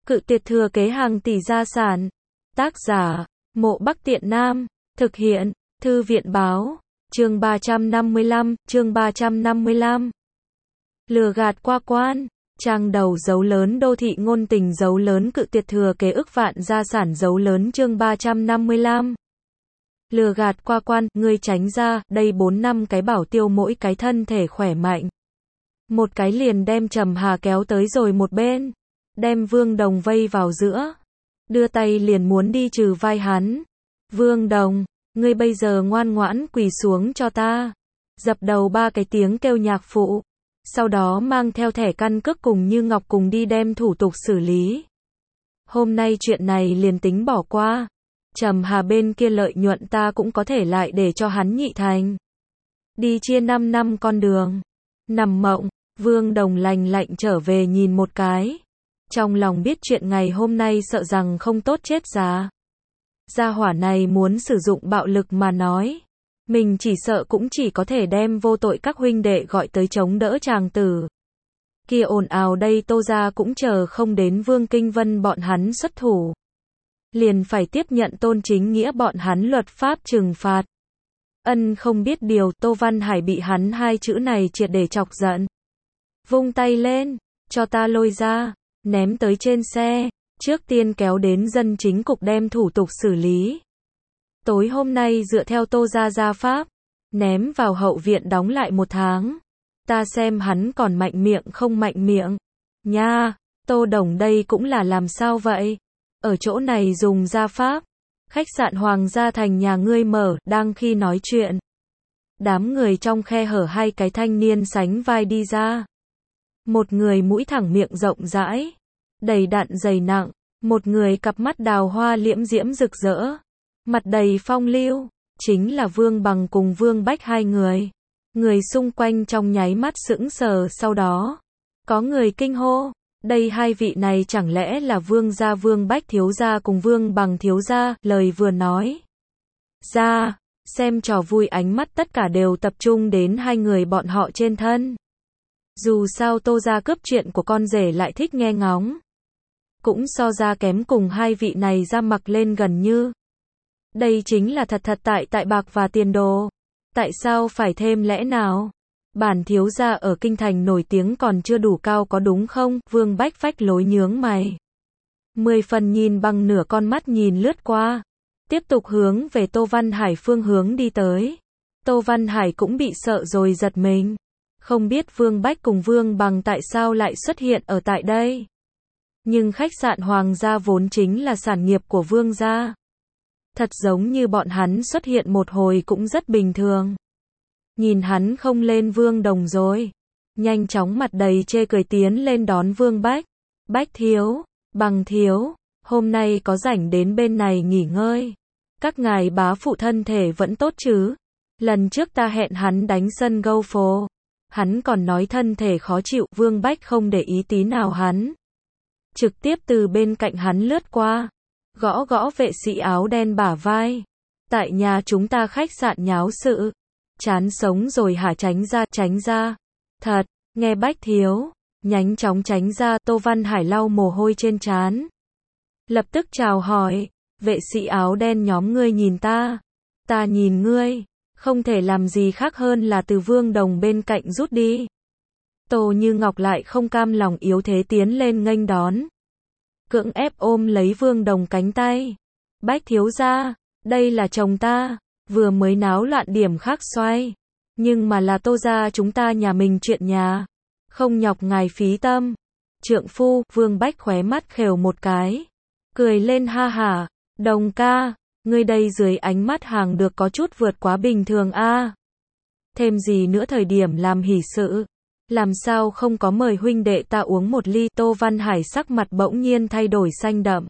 Cự tuyệt thừa kế hàng tỷ gia sản. Tác giả, Mộ Bắc Tiện Nam. Thực hiện, Thư viện báo. Chương 355. Lừa gạt qua quan. Trang đầu dấu lớn đô thị ngôn tình dấu lớn cự tuyệt thừa kế ức vạn gia sản dấu lớn chương 355. Lừa gạt qua quan, ngươi tránh ra, đây 4 năm cái bảo tiêu mỗi cái thân thể khỏe mạnh. Một cái liền đem Trầm Hà kéo tới rồi một bên, đem Vương Đồng vây vào giữa, đưa tay liền muốn đi trừ vai hắn. Vương Đồng, ngươi bây giờ ngoan ngoãn quỳ xuống cho ta, dập đầu 3 cái tiếng kêu nhạc phụ, sau đó mang theo thẻ căn cước cùng Như Ngọc cùng đi đem thủ tục xử lý. Hôm nay chuyện này liền tính bỏ qua, Trầm Hà bên kia lợi nhuận ta cũng có thể lại để cho hắn nhị thành. Đi chia 5 năm con đường. Nằm mộng, Vương Đồng lành lạnh trở về nhìn một cái. Trong lòng biết chuyện ngày hôm nay sợ rằng không tốt chết giá. Gia hỏa này muốn sử dụng bạo lực mà nói. Mình chỉ sợ cũng chỉ có thể đem vô tội các huynh đệ gọi tới chống đỡ chàng tử. Kia ồn ào đây Tô gia cũng chờ không đến Vương Kinh Vân bọn hắn xuất thủ. Liền phải tiếp nhận Tôn Chính Nghĩa bọn hắn luật pháp trừng phạt. Ân không biết điều, Tô Văn Hải bị hắn hai chữ này triệt để chọc giận. Vung tay lên, cho ta lôi ra, ném tới trên xe, trước tiên kéo đến dân chính cục đem thủ tục xử lý. Tối hôm nay dựa theo Tô gia gia pháp, ném vào hậu viện đóng lại 1 tháng. Ta xem hắn còn mạnh miệng không mạnh miệng. Nha, Tô Đồng đây cũng là làm sao vậy? Ở chỗ này dùng gia pháp. Khách sạn Hoàng gia thành nhà ngươi mở, đang khi nói chuyện. Đám người trong khe hở hai cái thanh niên sánh vai đi ra. Một người mũi thẳng miệng rộng rãi, đầy đặn dày nặng, một người cặp mắt đào hoa liễm diễm rực rỡ, mặt đầy phong lưu, chính là Vương Bằng cùng Vương Bách hai người. Người xung quanh trong nháy mắt sững sờ, sau đó có người kinh hô, đây hai vị này chẳng lẽ là Vương gia Vương Bách thiếu gia cùng Vương Bằng thiếu gia? Lời vừa nói ra, xem trò vui ánh mắt tất cả đều tập trung đến hai người bọn họ trên thân. Dù sao Tô gia cướp chuyện của con rể lại thích nghe ngóng, cũng so ra kém cùng hai vị này ra mặc lên gần như. Đây chính là thật tại bạc và tiền đồ. Tại sao phải thêm lẽ nào? Bản thiếu gia ở kinh thành nổi tiếng còn chưa đủ cao có đúng không? Vương Bách phách lối nhướng mày. 10 phần nhìn bằng nửa con mắt nhìn lướt qua, tiếp tục hướng về Tô Văn Hải phương hướng đi tới. Tô Văn Hải cũng bị sợ rồi giật mình. Không biết Vương Bách cùng Vương Bằng tại sao lại xuất hiện ở tại đây. Nhưng khách sạn Hoàng gia vốn chính là sản nghiệp của Vương gia. Thật giống như bọn hắn xuất hiện một hồi cũng rất bình thường. Nhìn hắn không lên Vương Đồng rồi, nhanh chóng mặt đầy chê cười tiến lên đón Vương Bách. Bách thiếu, Bằng thiếu, hôm nay có rảnh đến bên này nghỉ ngơi. Các ngài bá phụ thân thể vẫn tốt chứ? Lần trước ta hẹn hắn đánh sân gâu phố, hắn còn nói thân thể khó chịu. Vương Bách không để ý tí nào hắn, trực tiếp từ bên cạnh hắn lướt qua, gõ gõ vệ sĩ áo đen bả vai. Tại nhà chúng ta khách sạn nháo sự, chán sống rồi hả? Tránh ra. Thật, nghe Bách thiếu, nhanh chóng tránh ra. Tô Văn Hải lau mồ hôi trên trán, lập tức chào hỏi, vệ sĩ áo đen nhóm ngươi nhìn ta nhìn ngươi, không thể làm gì khác hơn là từ Vương Đồng bên cạnh rút đi. Tô Như Ngọc lại không cam lòng yếu thế tiến lên nghênh đón, cưỡng ép ôm lấy Vương Đồng cánh tay. Bách thiếu gia, đây là chồng ta, vừa mới náo loạn điểm khác xoay, nhưng mà là Tô gia chúng ta nhà mình chuyện nhà, không nhọc ngài phí tâm. Trượng phu, Vương Bách khóe mắt khều một cái, cười lên ha hả, Đồng ca, ngươi đây dưới ánh mắt hàng được có chút vượt quá bình thường a. Thêm gì nữa thời điểm làm hỷ sự, làm sao không có mời huynh đệ ta uống một ly? Tô Văn Hải sắc mặt bỗng nhiên thay đổi xanh đậm.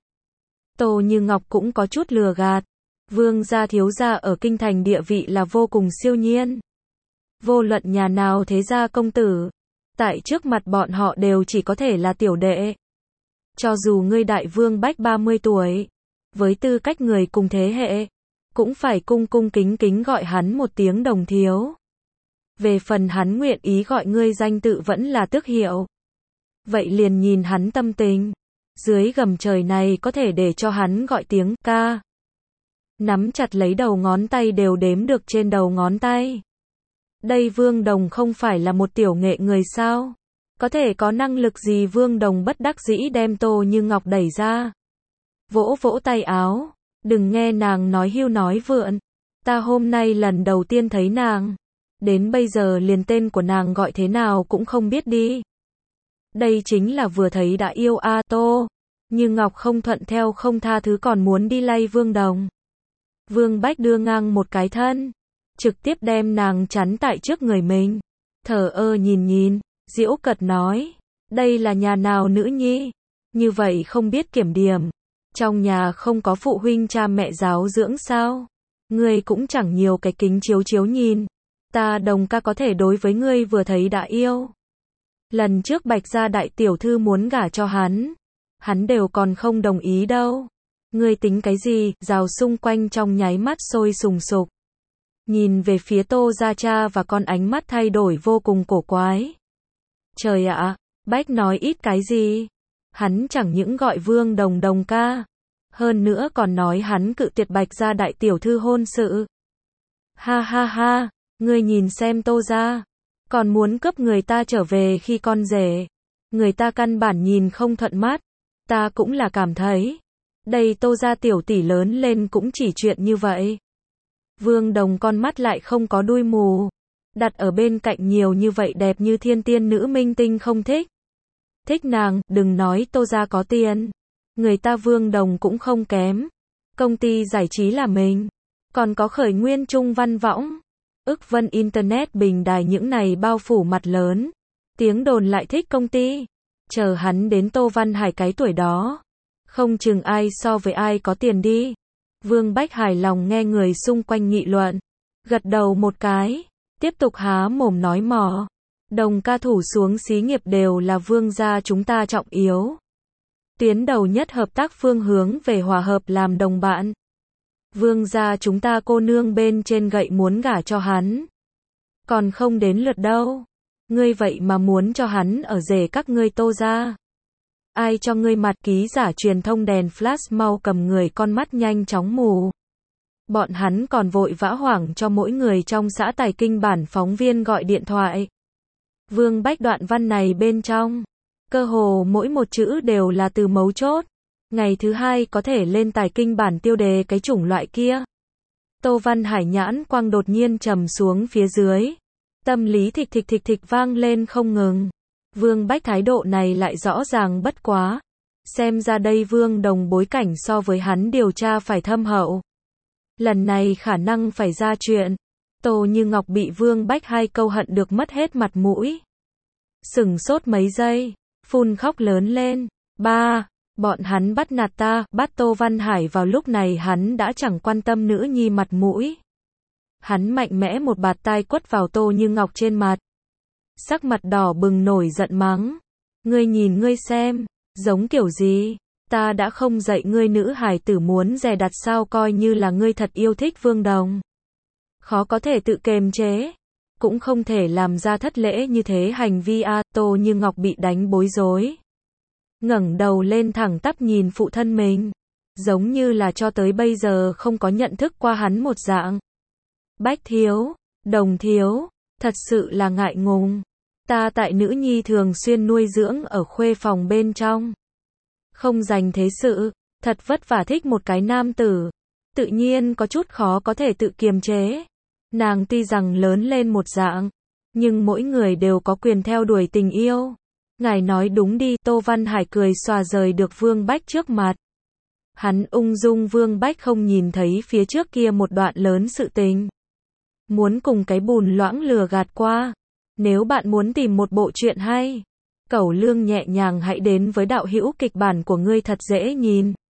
Tô Như Ngọc cũng có chút lừa gạt. Vương gia thiếu gia ở kinh thành địa vị là vô cùng siêu nhiên. Vô luận nhà nào thế gia công tử, tại trước mặt bọn họ đều chỉ có thể là tiểu đệ. Cho dù ngươi đại Vương Bách 30 tuổi, với tư cách người cùng thế hệ, cũng phải cung cung kính kính gọi hắn một tiếng Đồng thiếu. Về phần hắn nguyện ý gọi ngươi danh tự vẫn là tước hiệu, vậy liền nhìn hắn tâm tình. Dưới gầm trời này có thể để cho hắn gọi tiếng ca. Nắm chặt lấy đầu ngón tay đều đếm được trên đầu ngón tay. Đây Vương Đồng không phải là một tiểu nghệ người sao? Có thể có năng lực gì? Vương Đồng bất đắc dĩ đem Tô Như Ngọc đẩy ra. Vỗ vỗ tay áo. Đừng nghe nàng nói hưu nói vượn. Ta hôm nay lần đầu tiên thấy nàng. Đến bây giờ liền tên của nàng gọi thế nào cũng không biết đi. Đây chính là vừa thấy đã yêu a. Tô Như Ngọc không thuận theo không tha thứ còn muốn đi lay Vương Đồng. Vương Bách đưa ngang một cái thân. Trực tiếp đem nàng chắn tại trước người mình. Thờ ơ nhìn, giễu cợt nói. Đây là nhà nào nữ nhi? Như vậy không biết kiểm điểm. Trong nhà không có phụ huynh cha mẹ giáo dưỡng sao? Ngươi cũng chẳng nhiều cái kính chiếu nhìn. Ta Đồng ca có thể đối với ngươi vừa thấy đã yêu. Lần trước Bạch gia đại tiểu thư muốn gả cho hắn đều còn không đồng ý đâu. Ngươi tính cái gì? Rào xung quanh trong nháy mắt sôi sùng sục. Nhìn về phía Tô gia cha và con ánh mắt thay đổi vô cùng cổ quái. Trời ạ, Bách nói ít cái gì? Hắn chẳng những gọi Vương Đồng Đồng ca. Hơn nữa còn nói hắn cự tuyệt Bạch gia đại tiểu thư hôn sự. Ha ha ha, ngươi nhìn xem Tô gia. Còn muốn cướp người ta trở về khi con rể. Người ta căn bản nhìn không thuận mắt. Ta cũng là cảm thấy. Đây Tô gia tiểu tỷ lớn lên cũng chỉ chuyện như vậy. Vương Đồng con mắt lại không có đuôi mù. Đặt ở bên cạnh nhiều như vậy đẹp như thiên tiên nữ minh tinh không thích. Thích nàng, đừng nói Tô gia có tiền. Người ta Vương Đồng cũng không kém. Công ty giải trí là mình. Còn có Khởi Nguyên Trung Văn Võng. Ức Vân Internet bình đài những này bao phủ mặt lớn. Tiếng đồn lại thích công ty. Chờ hắn đến Tô Văn Hải cái tuổi đó. Không chừng ai so với ai có tiền đi. Vương Bách hài lòng nghe người xung quanh nghị luận. Gật đầu một cái. Tiếp tục há mồm nói mỏ. Đồng ca thủ xuống xí nghiệp đều là Vương gia chúng ta trọng yếu. Tuyến đầu nhất hợp tác phương hướng về hòa hợp làm đồng bạn. Vương gia chúng ta cô nương bên trên gậy muốn gả cho hắn. Còn không đến lượt đâu. Ngươi vậy mà muốn cho hắn ở rể các ngươi Tô gia. Ai cho ngươi mặt? Ký giả truyền thông đèn flash mau cầm người con mắt nhanh chóng mù. Bọn hắn còn vội vã hoảng cho mỗi người trong xã Tài Kinh bản phóng viên gọi điện thoại. Vương Bách đoạn văn này bên trong. Cơ hồ mỗi một chữ đều là từ mấu chốt. Ngày thứ hai có thể lên Tài Kinh bản tiêu đề cái chủng loại kia. Tô Văn Hải nhãn quang đột nhiên trầm xuống phía dưới. Tâm lý thịch thịch vang lên không ngừng. Vương Bách thái độ này lại rõ ràng bất quá. Xem ra đây Vương Đồng bối cảnh so với hắn điều tra phải thâm hậu. Lần này khả năng phải ra chuyện. Tô Như Ngọc bị Vương Bách hai câu hận được mất hết mặt mũi. Sửng sốt mấy giây. Phun khóc lớn lên. Ba, bọn hắn bắt nạt ta, bắt Tô Văn Hải vào lúc này hắn đã chẳng quan tâm nữ nhi mặt mũi. Hắn mạnh mẽ một bạt tai quất vào Tô Như Ngọc trên mặt. Sắc mặt đỏ bừng nổi giận mắng. Ngươi nhìn ngươi xem, giống kiểu gì? Ta đã không dạy ngươi nữ hài tử muốn dè đặt sao coi như là ngươi thật yêu thích Vương Đồng. Khó có thể tự kiềm chế. Cũng không thể làm ra thất lễ như thế hành vi a. Tô Như Ngọc bị đánh bối rối. Ngẩng đầu lên thẳng tắp nhìn phụ thân mình. Giống như là cho tới bây giờ không có nhận thức qua hắn một dạng. Bách thiếu, Đồng thiếu, thật sự là ngại ngùng. Ta tại nữ nhi thường xuyên nuôi dưỡng ở khuê phòng bên trong. Không dành thế sự, thật vất vả thích một cái nam tử. Tự nhiên có chút khó có thể tự kiềm chế. Nàng tuy rằng lớn lên một dạng, nhưng mỗi người đều có quyền theo đuổi tình yêu. Ngài nói đúng đi. Tô Văn Hải cười xòa rời được Vương Bách trước mặt. Hắn ung dung. Vương Bách không nhìn thấy phía trước kia một đoạn lớn sự tình. Muốn cùng cái bùn loãng lừa gạt qua. Nếu bạn muốn tìm một bộ truyện hay, cẩu lương nhẹ nhàng hãy đến với đạo hữu kịch bản của ngươi thật dễ nhìn.